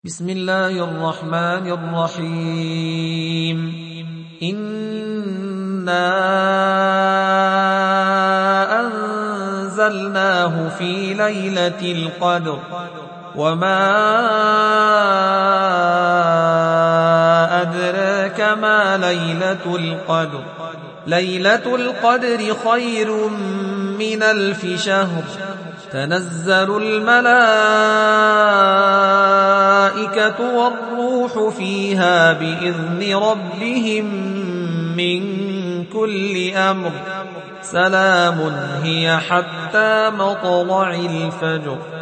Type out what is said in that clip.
بسم الله الرحمن الرحيم. إنا أنزلناه في ليلة القدر وما أدراك ما ليلة القدر. ليلة القدر خير من 1000 شهر. تنزل الملائكة والروح فيها بإذن ربهم من كل أمر. سلام هي حتى مطلع الفجر.